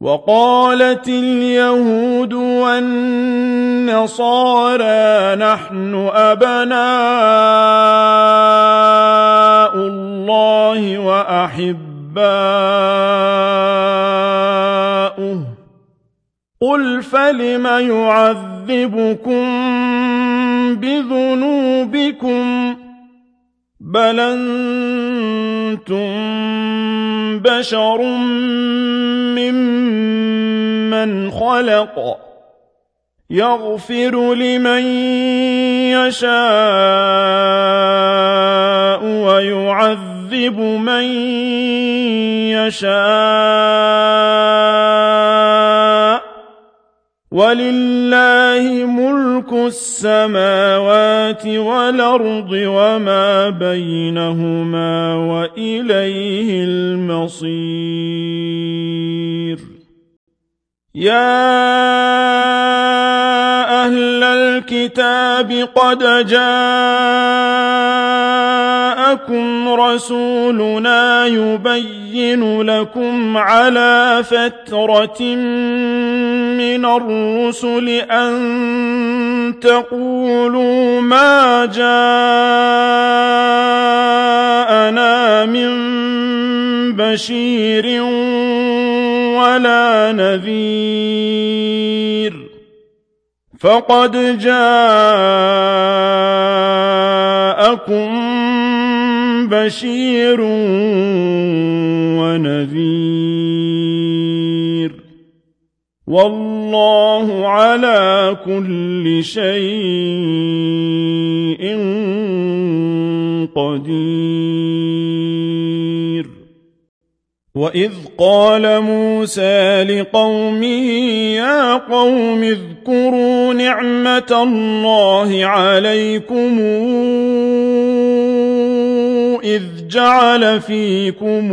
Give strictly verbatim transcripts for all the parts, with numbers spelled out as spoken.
وقالت اليهود والنصارى نحن أبناء الله وأحباؤه قل فلم يعذبكم بذنوبكم بل أنتم بشر ممن خلق يغفر لمن يشاء ويعذب من يشاء ولله ملك السماوات والأرض وما بينهما وإليه المصير يا أهل الكتاب قد جاءكم رسولنا يبين لكم على فترة من الرسل أن تقولوا ما جاءنا من بشير ولا نذير فقد جاءكم بشير ونذير والله على كل شيء قدير وإذ قال موسى لقومه يا قوم اذكروا نعمة الله عليكم إذ جعل فيكم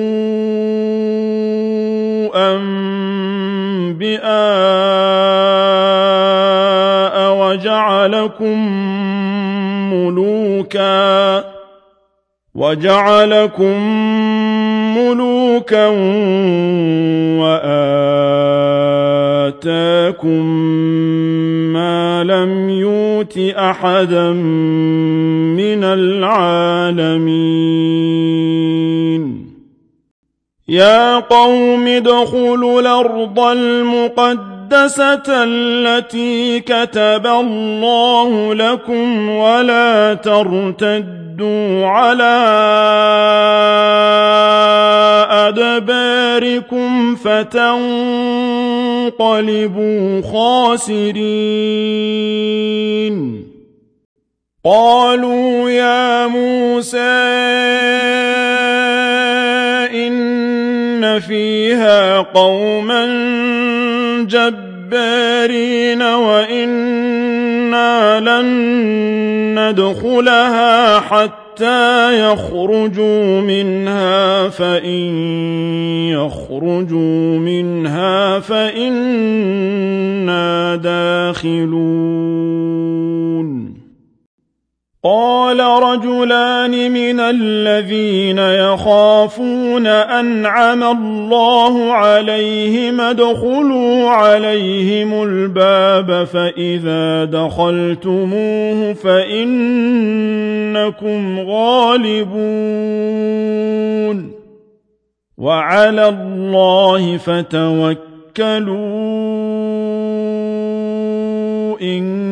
أنبياء وجعلكم ملوكا وجعلكم ملوكا وآتاكم ما لم يؤت أحدا من العالمين يا قوم ادخلوا الأرض المقدسة التي كتب الله لكم ولا ترتدوا على أدباركم فتنقلبوا خاسرين قالوا يا موسى إن فيها قوما جبارين وإنا لن ندخلها حتى يخرجوا منها فإن يخرجوا منها فإنا داخلون قال رجلان من الذين يخافون أنعم الله عليهم ادخلوا عليهم الباب فإذا دخلتموه فإنكم غالبون وعلى الله فتوكلوا إن